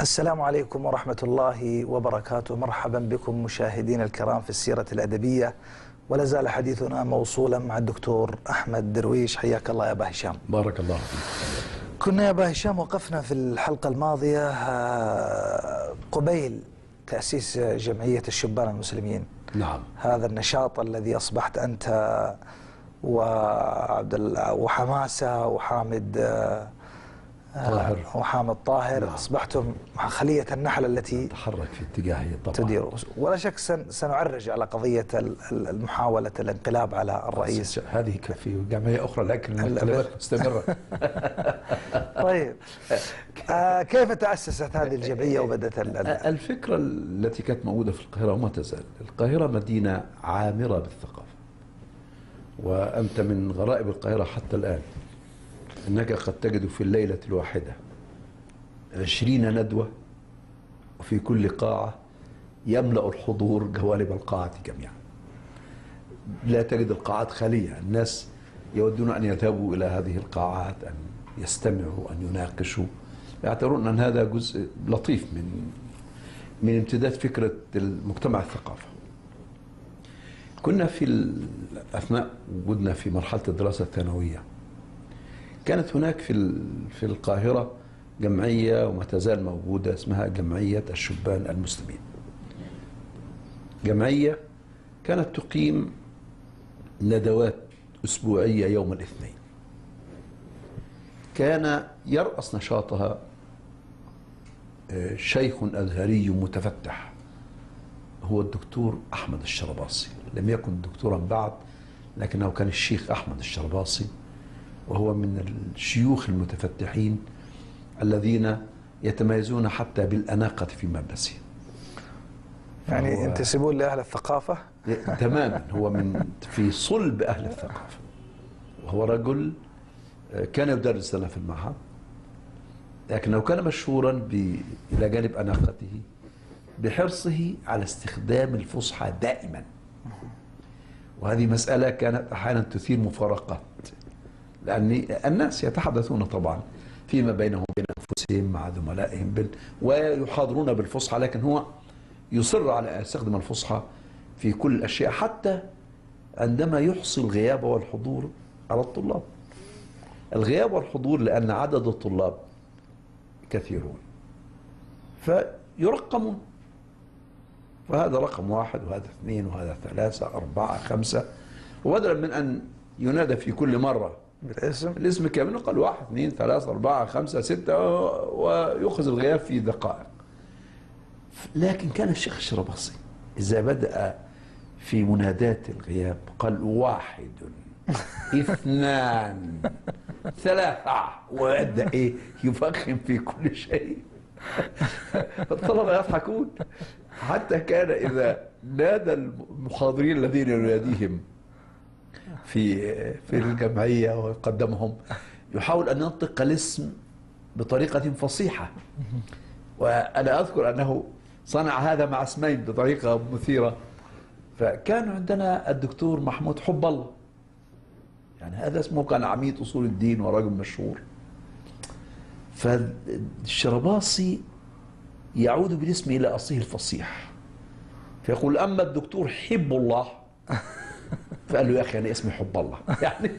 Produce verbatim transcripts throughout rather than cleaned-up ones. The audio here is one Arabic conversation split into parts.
السلام عليكم ورحمة الله وبركاته. مرحبا بكم مشاهدينا الكرام في السيرة الأدبية، ولا زال حديثنا موصولا مع الدكتور أحمد درويش. حياك الله يا أبا هشام. بارك الله فيك. كنا يا أبا هشام وقفنا في الحلقة الماضية قبيل تأسيس جمعية الشبان المسلمين. نعم. هذا النشاط الذي أصبحت أنت وعبد وحماسة وحامد طاهر وحامد طاهر نعم. أصبحتم خلية النحل التي تحرك في اتجاهي طبعا تدير، ولا شك سنعرج على قضية المحاولة الانقلاب على الرئيس. هذه في جمعية أخرى لكن الانقلابات مستمرة. طيب آه كيف تأسست هذه الجمعية وبدأت الفكرة التي كانت موجودة في القاهرة وما تزال؟ القاهرة مدينة عامرة بالثقافة، وأنت من غرائب القاهرة حتى الآن أنك قد تجد في الليلة الواحدة عشرين ندوة، وفي كل قاعة يملأ الحضور جوانب القاعة جميعا. لا تجد القاعات خالية، الناس يودون أن يذهبوا إلى هذه القاعات، أن يستمعوا، أن يناقشوا، يعتبرون أن هذا جزء لطيف من من امتداد فكرة المجتمع الثقافة. كنا في أثناء وجودنا في مرحلة الدراسة الثانوية كانت هناك في في القاهرة جمعية وما تزال موجودة اسمها جمعية الشبان المسلمين. جمعية كانت تقيم ندوات أسبوعية يوم الاثنين. كان يرأس نشاطها شيخ أزهري متفتح هو الدكتور أحمد الشرباصي. لم يكن دكتورا بعد، لكنه كان الشيخ أحمد الشرباصي، وهو من الشيوخ المتفتحين الذين يتميزون حتى بالأناقة في ملبسهم. يعني ينتسبون لأهل الثقافة؟ تماما، هو من في صلب أهل الثقافة، وهو رجل كان يدرس لنا في المعهد، لكنه كان مشهورا إلى جانب أناقته بحرصه على استخدام الفصحى دائما، وهذه مسألة كانت أحيانا تثير مفارقات، لأن الناس يتحدثون طبعا فيما بينهم وبين أنفسهم مع زملائهم بال... ويحاضرون بالفصحى، لكن هو يصر على أن يستخدم الفصحى في كل الأشياء، حتى عندما يحصي الغياب والحضور على الطلاب. الغياب والحضور لأن عدد الطلاب كثيرون فيرقمون، فهذا رقم واحد وهذا اثنين وهذا ثلاثة أربعة خمسة، وبدلا من أن ينادى في كل مرة بالاسم الاسم كامل قال واحد اثنين ثلاثة أربعة خمسة ستة، ويأخذ الغياب في دقائق. لكن كان الشيخ الشرباصي إذا بدأ في منادات الغياب قال واحد اثنان ثلاثة، ويبدأ إيه يفخم في كل شيء. الطلبة يضحكون، حتى كان إذا نادى المحاضرين الذين يناديهم في في الجمعية وقدمهم يحاول أن ينطق الاسم بطريقة فصيحة. وأنا أذكر أنه صنع هذا مع اسمين بطريقة مثيرة. فكان عندنا الدكتور محمود حب الله، يعني هذا اسمه كان عميد أصول الدين ورجل مشهور. فالشرباصي يعود بالاسم إلى أصله الفصيح، فيقول أما الدكتور حب الله، فقال له يا أخي أنا اسمي حب الله يعني.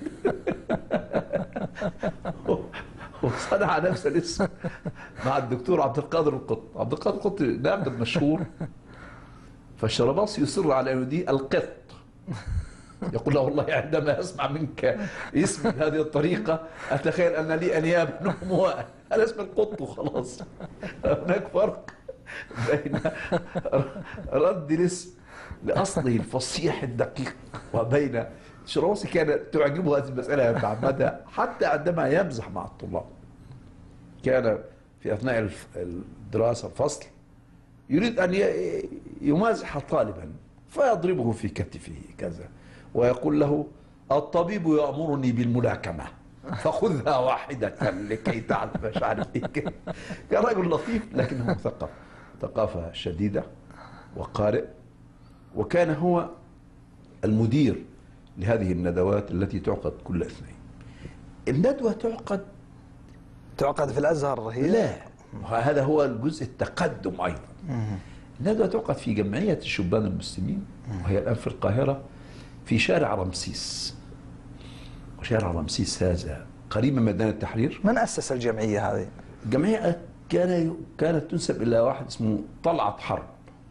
وصنع نفس الاسم مع الدكتور عبد القادر القط. عبد القادر القط نائب مشهور، فالشرباصي يصر على أن يديه القط، يقول له والله عندما أسمع منك اسم بهذه الطريقة أتخيل أن لي أنياب نمواء، أنا اسم القط وخلاص. هناك فرق بين رد الاسم لأصله الفصيح الدقيق وبين الشرباصي. كان تعجبه هذه المسألة يتعمدها، حتى عندما يمزح مع الطلاب كان في أثناء الدراسة الفصل يريد أن يمازح طالبا فيضربه في كتفه كذا ويقول له الطبيب يأمرني بالملاكمة فخذها واحدة لكي تعرف مش عارف ايه. كان رجل لطيف لكنه مثقف ثقافة شديدة وقارئ، وكان هو المدير لهذه الندوات التي تعقد كل اثنين. الندوة تعقد تعقد في الأزهر هي؟ لا، وهذا هو الجزء التقدم أيضا. الندوة تعقد في جمعية الشبان المسلمين، وهي الآن في القاهرة في شارع رمسيس. وشارع رمسيس هذا قريب من ميدان التحرير. من أسس الجمعية هذه؟ الجمعية كان كانت تنسب إلى واحد اسمه طلعت حرب،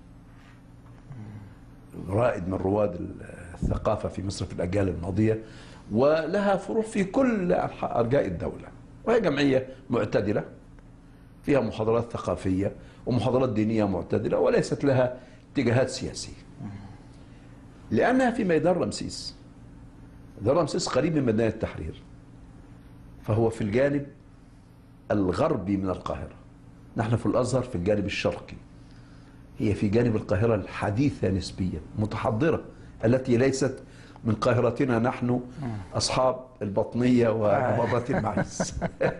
رائد من رواد الثقافة في مصر في الأجيال الماضية، ولها فروع في كل أرجاء الدولة. وهي جمعية معتدلة فيها محاضرات ثقافية ومحاضرات دينية معتدلة، وليست لها اتجاهات سياسية، لأنها في ميدان رمسيس. ميدان رمسيس قريب من ميدان التحرير، فهو في الجانب الغربي من القاهرة. نحن في الأزهر في الجانب الشرقي، هي في جانب القاهرة الحديثة نسبيا متحضرة، التي ليست من قاهرتنا نحن أصحاب البطنية ومباراة المعيز.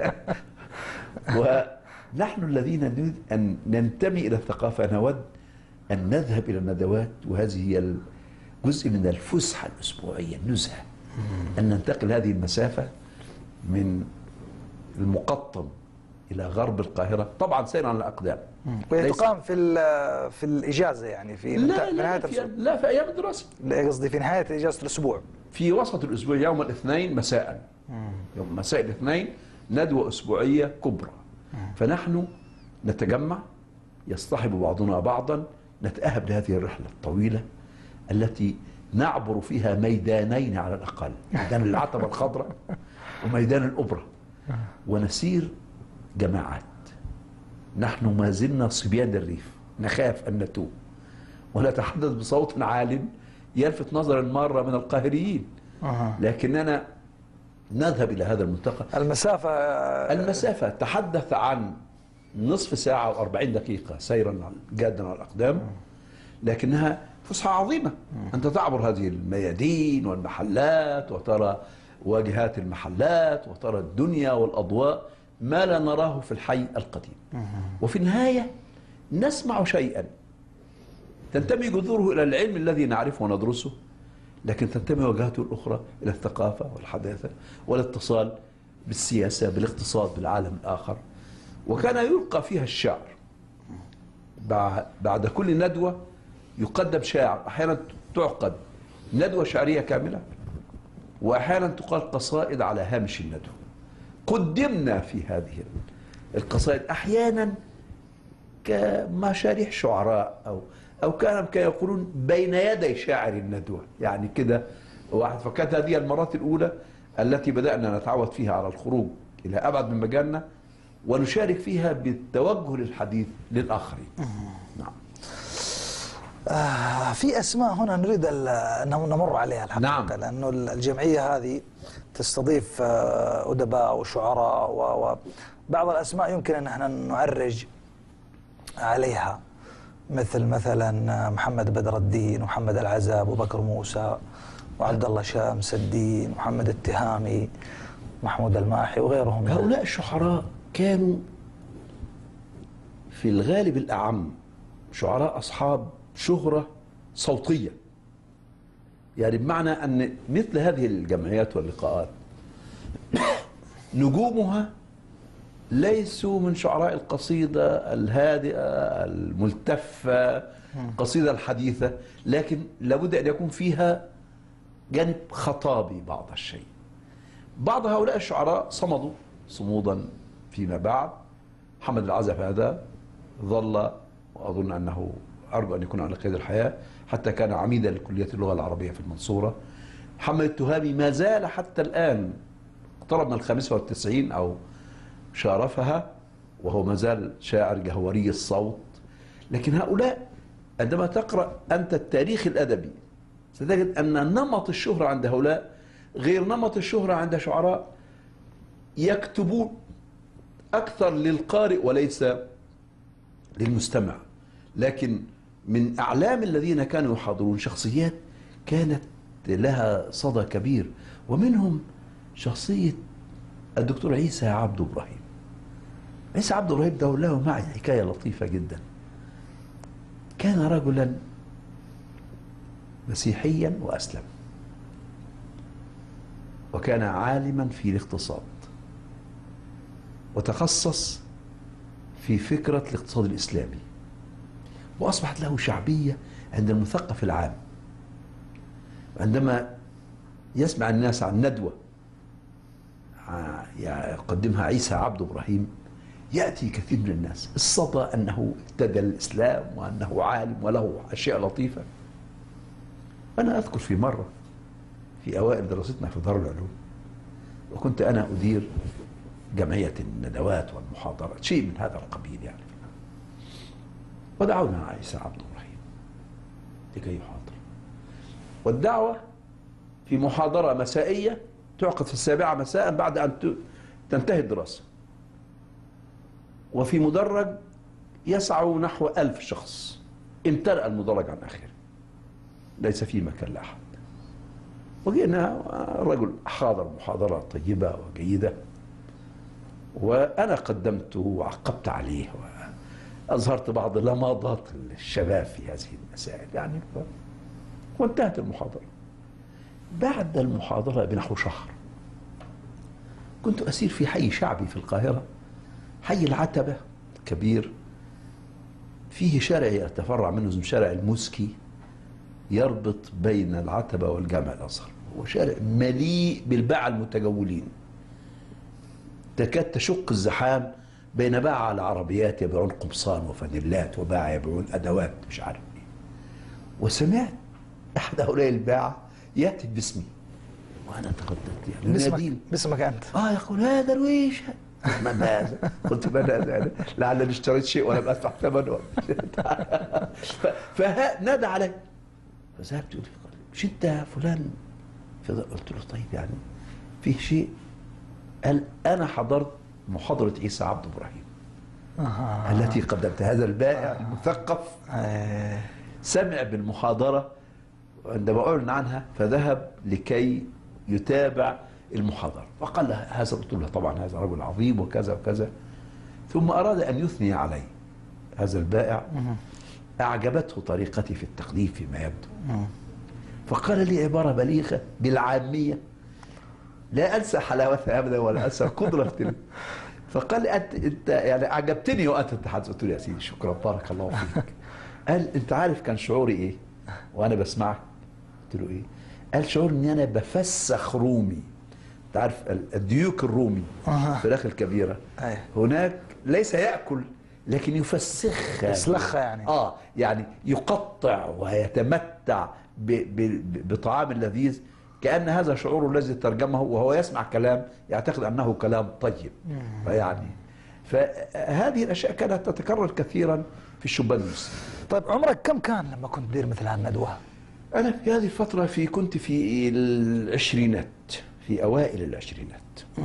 ونحن الذين نريد أن ننتمي إلى الثقافة نود أن نذهب إلى الندوات، وهذه هي جزء من الفسحة الأسبوعية، النزهة، أن ننتقل هذه المسافة من المقطم إلى غرب القاهرة، طبعا سيرا على الأقدام. ويتقام في في الإجازة، يعني في لا نهاية لا, في لا في أيام الدراسة، قصدي في نهاية إجازة الأسبوع، في وسط الأسبوع يوم الاثنين مساء. يوم مساء الاثنين ندوة أسبوعية كبرى. فنحن نتجمع، يصطحب بعضنا بعضا، نتأهب لهذه الرحلة الطويلة التي نعبر فيها ميدانين على الأقل، ميدان العتبة الخضراء وميدان الأوبرا، ونسير جماعات. نحن ما زلنا صبيان الريف، نخاف أن نتوه ونتحدث بصوت عال يلفت نظر المارة من القاهريين، لكننا نذهب إلى هذا المنطقة. المسافة المسافة تحدث عن نصف ساعة وأربعين دقيقة سيرا جادا على الأقدام، لكنها فسحة عظيمة. أنت تعبر هذه الميادين والمحلات، وترى واجهات المحلات، وترى الدنيا والأضواء، ما لا نراه في الحي القديم. وفي النهاية نسمع شيئا تنتمي جذوره إلى العلم الذي نعرفه وندرسه، لكن تنتمي وجهاته الأخرى إلى الثقافة والحداثة والاتصال بالسياسة بالاقتصاد بالعالم الآخر. وكان يلقى فيها الشعر بعد كل ندوة، يقدم شاعر، أحيانا تعقد ندوة شعرية كاملة، وأحيانا تقال قصائد على هامش الندوة. قدمنا في هذه القصائد أحيانا كمشاريح شعراء، أو أو كان كما يقولون بين يدي شاعر الندوة، يعني كده واحد. فكانت هذه المرات الأولى التي بدأنا نتعود فيها على الخروج إلى أبعد من مجالنا، ونشارك فيها بالتوجه للحديث للآخرين. نعم. آه في أسماء هنا نريد أن نمر عليها الحقيقة. نعم. لأنه الجمعية هذه تستضيف آه أدباء وشعراء، وبعض الأسماء يمكن أن احنا نعرج عليها، مثل مثلا محمد بدر الدين، ومحمد العزاب، وبكر موسى، وعبد الله شامس الدين، ومحمد التهامي، محمود الماحي، وغيرهم. هؤلاء الشعراء كانوا في الغالب الأعم شعراء أصحاب شهرة صوتية، يعني بمعنى أن مثل هذه الجمعيات واللقاءات نجومها ليسوا من شعراء القصيدة الهادئة الملتفة، القصيدة الحديثة، لكن لابد أن يكون فيها جانب خطابي بعض الشيء. بعض هؤلاء الشعراء صمدوا صمودا فيما بعد. محمد العزف هذا ظل، وأظن أنه أرجو أن يكون على قيد الحياة، حتى كان عميدا لكلية اللغة العربية في المنصورة. محمد التهامي ما زال حتى الآن، اقترب من الخامسة والتسعين أو شارفها، وهو ما زال شاعر جهوري الصوت. لكن هؤلاء عندما تقرأ أنت التاريخ الأدبي ستجد أن نمط الشهرة عند هؤلاء غير نمط الشهرة عند شعراء يكتبون أكثر للقارئ وليس للمستمع. لكن من أعلام الذين كانوا يحاضرون شخصيات كانت لها صدى كبير، ومنهم شخصية الدكتور عيسى عبد إبراهيم. عيسى عبد إبراهيم ده له معي حكاية لطيفة جدا. كان رجلا مسيحيا وأسلم، وكان عالما في الاقتصاد، وتخصص في فكرة الاقتصاد الإسلامي، وأصبحت له شعبية عند المثقف العام. عندما يسمع الناس عن ندوة يقدمها عيسى عبد إبراهيم، يأتي كثير من الناس الصدى أنه ابتدى الإسلام وأنه عالم وله أشياء لطيفة. أنا أذكر في مرة في أوائل دراستنا في دار العلوم، وكنت أنا أدير جمعية الندوات والمحاضرات، شيء من هذا القبيل يعني، ودعونا عيسى عبد إبراهيم لكي يحاضر. والدعوة في محاضرة مسائية تعقد في السابعة مساء بعد أن تنتهي الدراسة، وفي مدرج يسع نحو ألف شخص، امتلأ المدرج عن آخره، ليس فيه مكان لأحد. وجئنا، رجل حاضر محاضرة طيبة وجيدة، وأنا قدمت وعقبت عليه وأظهرت بعض لماضات الشباب في هذه المسائل يعني، وانتهت المحاضرة. بعد المحاضرة بنحو شهر كنت أسير في حي شعبي في القاهرة، حي العتبة كبير، فيه شارع يتفرع منه اسمه شارع المسكي يربط بين العتبة والجامع الأزهر، هو شارع مليء بالباعة المتجولين، تكاد تشق الزحام بين باعة العربيات يبيعون قمصان وفانيلات وباعة يبيعون أدوات مش عارف إيه. وسمعت أحد هؤلاء الباعة يهتف باسمي، وأنا تقدمت يعني باسمك باسمك أنت؟ آه يقول هذا درويش. من هذا؟ قلت من هذا؟ لعلني اشتريت شيء ولم أدفع ثمنه. فنادى علي، فذهبت يقول لي مش أنت فلان؟ قلت له طيب يعني فيه شيء؟ قال أنا حضرت محاضرة عيسى عبد إبراهيم آه. التي قدمت. هذا البائع آه. المثقف آه. سمع بالمحاضرة عندما أعلن عنها، فذهب لكي يتابع المحاضرة، وقال له هذا، قلت له طبعا هذا رجل عظيم وكذا وكذا. ثم أراد أن يثني علي هذا البائع، أعجبته طريقتي في التقديم فيما يبدو، فقال لي عبارة بليغة بالعامية لا أنسى حلاوتها أبدا ولا أنسى قدرة. فقال لي أنت, أنت يعني أعجبتني وأنت تتحدث. قلت له يا سيدي شكرا بارك الله فيك. قال أنت عارف كان شعوري إيه وأنا بسمعك؟ قلت له إيه؟ قال شعور إني أنا بفسخ رومي. أنت عارف الديوك الرومي الفراخ الكبيرة هناك ليس يأكل لكن يفسخها، يسلخها يعني، آه يعني يقطع ويتمتع ب ب بطعام لذيذ، كأن هذا شعوره الذي ترجمه وهو يسمع كلام يعتقد أنه كلام طيب. فيعني فهذه الأشياء كانت تتكرر كثيرا في الشبان المسلمين. طيب عمرك كم كان لما كنت تدير مثل هالندوة؟ أنا في هذه الفترة في كنت في العشرينات، في أوائل العشرينات.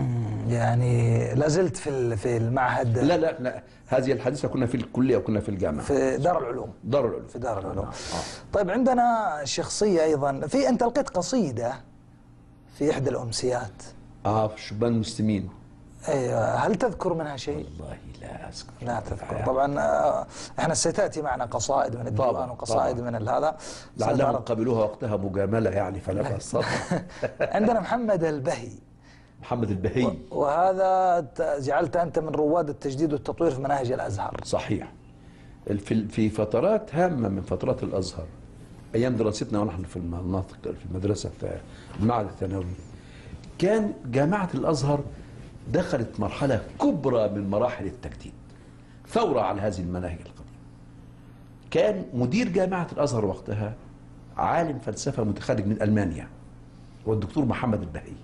يعني لازلت في في المعهد؟ لا لا لا، هذه الحديثة كنا في الكلية وكنا في الجامعة في دار العلوم. دار العلوم في دار العلوم. آه. طيب عندنا شخصية أيضا، في أنت لقيت قصيدة في إحدى الأمسيات اه في الشبان المسلمين. ايوه، هل تذكر منها شيء؟ والله لا اذكر. لا تذكر طبعا. احنا ستاتي معنا قصائد من الديوان وقصائد من هذا، لعلهم قبلوها وقتها مجامله يعني فلا بأس. عندنا محمد البهي. محمد البهي، وهذا جعلت انت من رواد التجديد والتطوير في مناهج الازهر. صحيح. في في فترات هامه من فترات الازهر، ايام دراستنا ونحن في المناطق في المدرسه في المعهد الثانوي، كان جامعه الازهر دخلت مرحلة كبرى من مراحل التجديد، ثورة على هذه المناهج القديمة. كان مدير جامعة الأزهر وقتها عالم فلسفة متخرج من ألمانيا، هو الدكتور محمد البهي.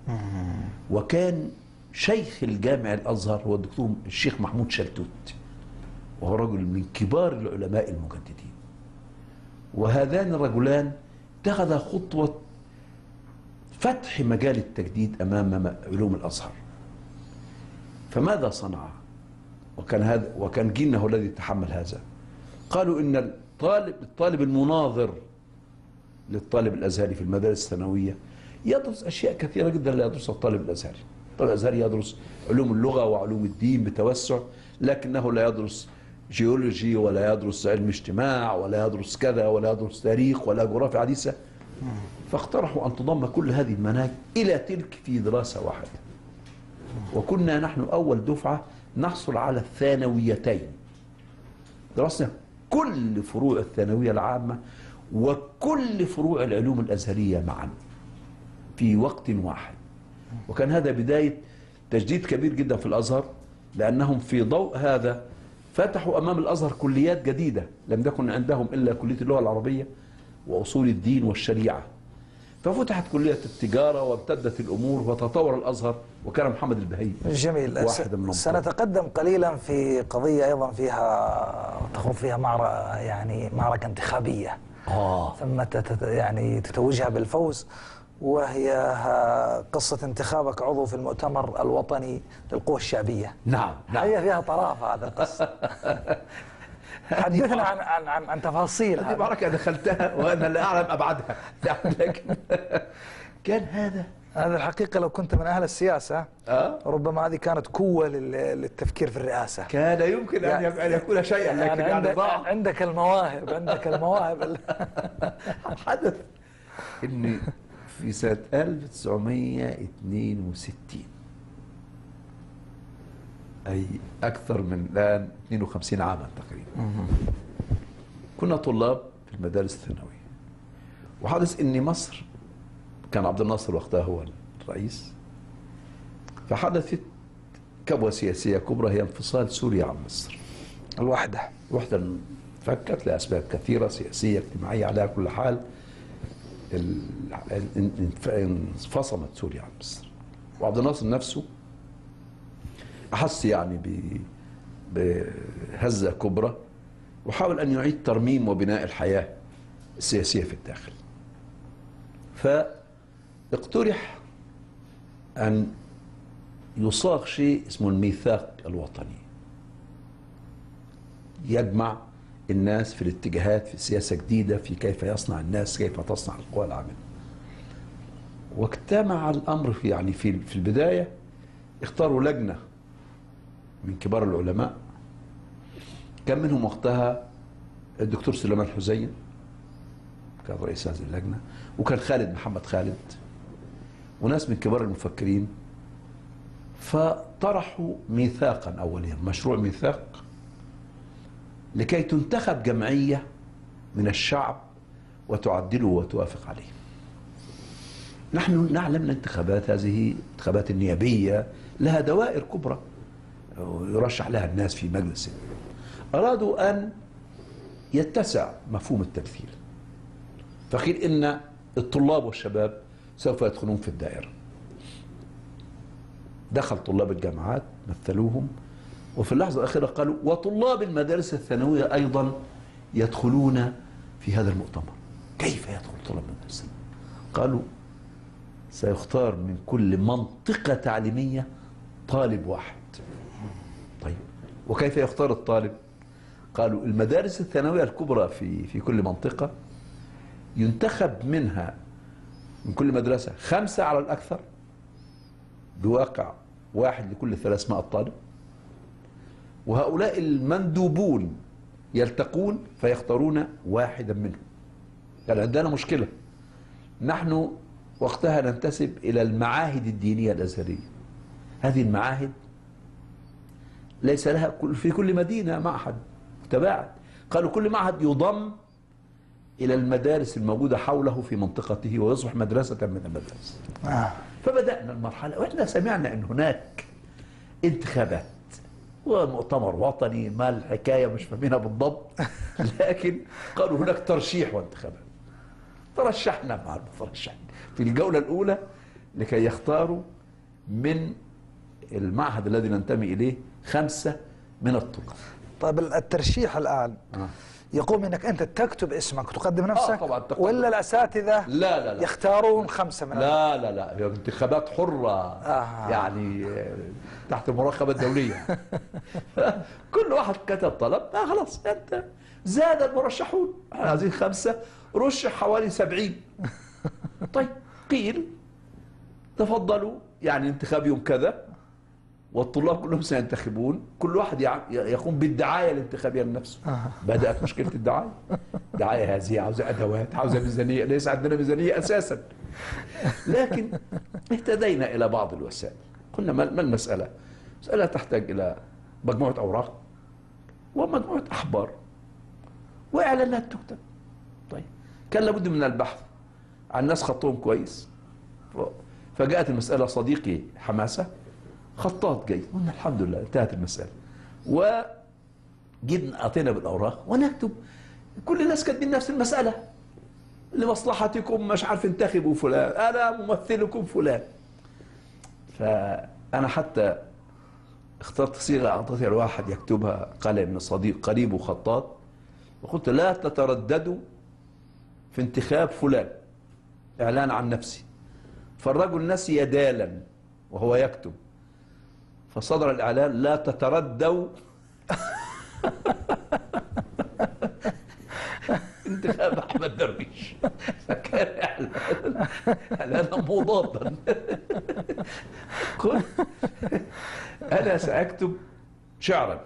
وكان شيخ الجامع الأزهر هو الدكتور الشيخ محمود شلتوت، وهو رجل من كبار العلماء المجددين. وهذان الرجلان اتخذا خطوة فتح مجال التجديد أمام علوم الأزهر. فماذا صنع؟ وكان هذا وكان جيلنا هو الذي يتحمل هذا. قالوا ان الطالب الطالب المناظر للطالب الازهري في المدارس الثانويه يدرس اشياء كثيره جدا لا يدرسها الطالب الازهري. الطالب الازهري يدرس علوم اللغه وعلوم الدين بتوسع، لكنه لا يدرس جيولوجي ولا يدرس علم اجتماع ولا يدرس كذا ولا يدرس تاريخ ولا جغرافيا حديثه. فاقترحوا ان تضم كل هذه المناهج الى تلك في دراسه واحده. وكنا نحن أول دفعة نحصل على الثانويتين. درسنا كل فروع الثانوية العامة وكل فروع العلوم الأزهرية معا في وقت واحد. وكان هذا بداية تجديد كبير جدا في الأزهر، لأنهم في ضوء هذا فتحوا أمام الأزهر كليات جديدة لم يكن عندهم إلا كلية اللغة العربية وأصول الدين والشريعة. ففتحت كلية التجارة وامتدت الأمور وتطور الأزهر، وكان محمد البهي جميل. واحد من سنتقدم قليلا في قضية أيضا فيها تخوض فيها معركة، يعني معركة انتخابية آه. ثم تت يعني تتوجها بالفوز، وهي قصة انتخابك عضو في المؤتمر الوطني للقوى الشعبية. نعم نعم. هي فيها طرافة هذا القصة. حدثنا عن عن عن, عن تفاصيل هذه معركة دخلتها وأنا لا أعلم أبعادها، لكن كان هذا هذا الحقيقة لو كنت من أهل السياسة أه؟ ربما هذه كانت قوة للتفكير في الرئاسة. كان يمكن أن يعني أن يكون شيئا، لكن يعني يعني عندك, ضاع. عندك المواهب عندك المواهب. حدث إني في سنة ألف وتسعمائة واثنين وستين، أي أكثر من الآن اثنين وخمسين عاما تقريبا، كنا طلاب في المدارس الثانوية، وحدث إن مصر كان عبد الناصر وقتها هو الرئيس، فحدثت كبوة سياسية كبرى هي انفصال سوريا عن مصر. الوحدة الوحدة انفكت لأسباب كثيرة سياسية اجتماعية، على كل حال انفصلت سوريا عن مصر، وعبد الناصر نفسه أحس يعني بهزة كبرى، وحاول أن يعيد ترميم وبناء الحياة السياسية في الداخل. فاقترح أن يصاغ شيء اسمه الميثاق الوطني، يجمع الناس في الاتجاهات في سياسة جديدة في كيف يصنع الناس، كيف تصنع القوى العاملة. واجتمع الأمر في يعني في في البداية اختاروا لجنة من كبار العلماء، كان منهم وقتها الدكتور سليمان حسين كان رئيس هذه اللجنة، وكان خالد محمد خالد وناس من كبار المفكرين. فطرحوا ميثاقا أوليا، مشروع ميثاق لكي تنتخب جمعية من الشعب وتعدله وتوافق عليه. نحن نعلم الانتخابات هذه انتخابات النيابية لها دوائر كبرى يرشح لها الناس في مجلس. أرادوا أن يتسع مفهوم التمثيل، فقيل إن الطلاب والشباب سوف يدخلون في الدائرة. دخل طلاب الجامعات مثلوهم، وفي اللحظة الأخيرة قالوا وطلاب المدارس الثانوية أيضا يدخلون في هذا المؤتمر. كيف يدخل طلاب المدارس؟ قالوا سيختار من كل منطقة تعليمية طالب واحد. طيب وكيف يختار الطالب؟ قالوا المدارس الثانوية الكبرى في في كل منطقة ينتخب منها من كل مدرسة خمسة على الأكثر، بواقع واحد لكل ثلاثمائة طالب، وهؤلاء المندوبون يلتقون فيختارون واحدا منهم. يعني عندنا مشكلة، نحن وقتها ننتسب إلى المعاهد الدينية الأزهرية. هذه المعاهد ليس لها في كل مدينة معهد متباعد، قالوا كل معهد يضم إلى المدارس الموجودة حوله في منطقته ويصبح مدرسة من المدارس. آه. فبدأنا المرحلة وإحنا سمعنا أن هناك انتخابات ومؤتمر وطني، ما الحكاية مش فاهمينها بالضبط، لكن قالوا هناك ترشيح وانتخابات. ترشحنا مع المترشحين في الجولة الأولى لكي يختاروا من المعهد الذي ننتمي إليه خمسة من الطلاب. طيب الترشيح الآن آه. يقوم انك انت تكتب اسمك وتقدم نفسك، آه طبعا تقدم. ولا الاساتذه لا لا لا يختارون خمسه من لا لا لا هي انتخابات حره آه. يعني تحت المراقبه الدوليه. كل واحد كتب طلب، آه خلاص انت زاد المرشحون، هذه خمسه رشح حوالي سبعين. طيب قيل تفضلوا يعني انتخاب يوم كذا، والطلاب كلهم سينتخبون، كل واحد يقوم بالدعايه الانتخابيه لنفسه. آه. بدات مشكله الدعايه. الدعايه هذه عاوزه ادوات، عاوزه ميزانيه، ليس عندنا ميزانيه اساسا. لكن اهتدينا الى بعض الوسائل. قلنا ما المساله؟ مساله تحتاج الى مجموعة أوراق ومجموعة أخبار وإعلانات تكتب. طيب كان لابد من البحث عن ناس خطهم كويس. فجاءت المسألة صديقي حماسة خطاط جيد، قلنا الحمد لله انتهت المسألة. وجبنا أعطينا بالأوراق ونكتب، كل الناس كاتبين نفس المسألة، لمصلحتكم مش عارف انتخبوا فلان، أنا ممثلكم فلان. فأنا حتى اخترت صيغة أعطيتها لواحد يكتبها، قال من صديق قريب وخطاط، وقلت لا تترددوا في انتخاب فلان، إعلان عن نفسي. فالرجل نسي دالا وهو يكتب، فصدر الإعلان لا تتردوا انتخاب أحمد درويش. فكان إعلان إعلانا مضادا. قلت أنا سأكتب شعرا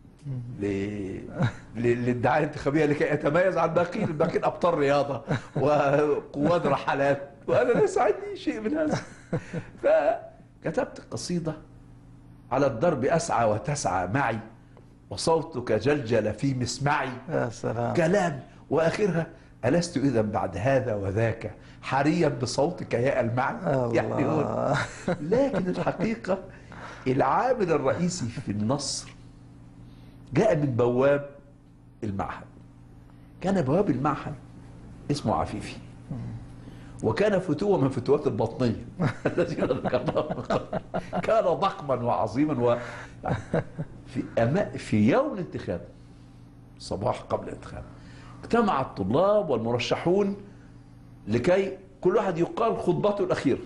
للدعاية الانتخابية لكي أتميز عن الباقيين، الباقيين أبطال رياضة وقواد رحلات، وأنا لا يساعدني شيء من هذا. فكتبت قصيدة على الضرب أسعى وتسعى معي، وصوتك جلجل في مسمعي. يا سلام. كلام وآخرها ألست إذا بعد هذا وذاك حريا بصوتك يا المعي. يعني هو لكن الحقيقة العامل الرئيسي في النصر جاء من بواب المعهد. كان بواب المعهد اسمه عفيفي، وكان فتوة من فتوات البطنية الذين ذكرناهم من قبل. كان ضخما وعظيما و في أما في يوم الانتخاب صباح قبل الانتخاب اجتمع الطلاب والمرشحون لكي كل واحد يقال خطبته الأخيرة.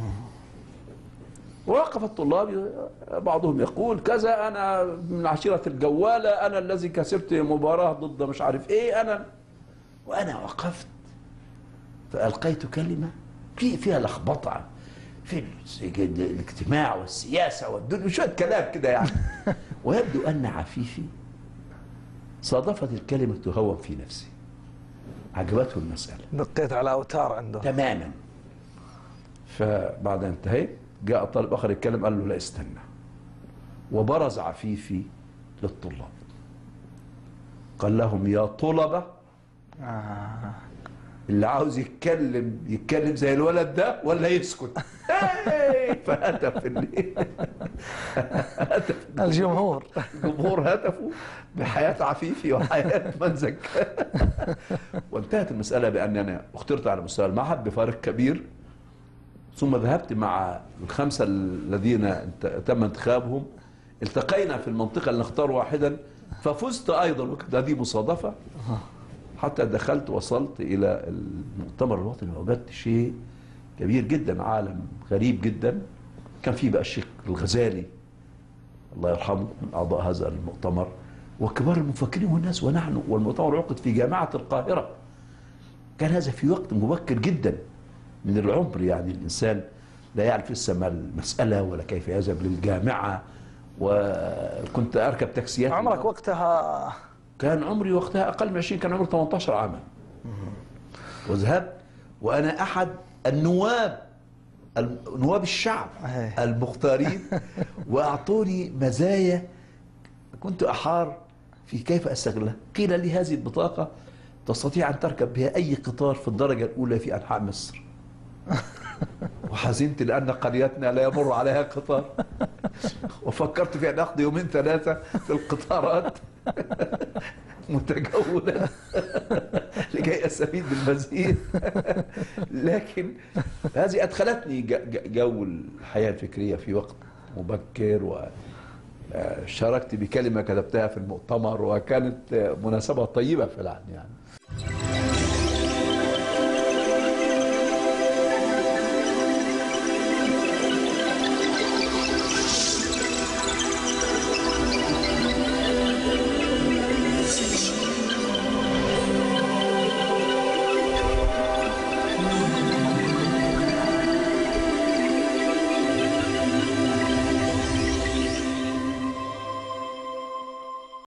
ووقف الطلاب بعضهم يقول كذا، أنا من عشيرة الجوالة، أنا الذي كسبت مباراة ضد مش عارف إيه أنا. وأنا وقفت فألقيت كلمة في فيها لخبطة في الاجتماع والسياسة والدنيا وشوية كلام كده يعني. ويبدو أن عفيفي صادفت الكلمة تهون في نفسي، عجبته المسألة، دقيت على أوتار عنده تماما. فبعد انتهيت جاء طالب آخر يتكلم، قال له لا استنى، وبرز عفيفي للطلاب قال لهم يا طلبة آه. اللي عاوز يتكلم يتكلم زي الولد ده ولا يسكت. فهتف اللي هتف الجمهور الجمهور هتفوا بحياة عفيفي وحياة من زكاه. وانتهت المسألة بأن أنا اخترت على مستوى المعهد بفارق كبير، ثم ذهبت مع الخمسة الذين تم انتخابهم، التقينا في المنطقة اللي نختار واحدا ففزت أيضا، وكانت هذه مصادفة. حتى دخلت وصلت إلى المؤتمر الوطني وجدت شيء كبير جدا، عالم غريب جدا. كان فيه بقى الشيخ الغزالي الله يرحمه من أعضاء هذا المؤتمر وكبار المفكرين والناس، ونحن والمؤتمر عقد في جامعة القاهرة. كان هذا في وقت مبكر جدا من العمر، يعني الإنسان لا يعرف لسه ما المسألة ولا كيف يذهب للجامعة. وكنت أركب تاكسيات. عمرك وقتها؟ كان عمري وقتها أقل من عشرين، كان عمري ثمانية عشر عاما. وذهبت وأنا أحد النواب نواب الشعب المختارين، وأعطوني مزايا كنت أحار في كيف أستغلها. قيل لي هذه البطاقة تستطيع أن تركب بها أي قطار في الدرجة الأولى في أنحاء مصر. وحزنت لأن قريتنا لا يمر عليها قطار، وفكرت في أن أقضي يومين ثلاثة في القطارات متجولا لكي أستفيد بالمزيد. لكن هذه أدخلتني جو الحياة الفكرية في وقت مبكر، وشاركت بكلمة كتبتها في المؤتمر، وكانت مناسبة طيبة فعلا يعني.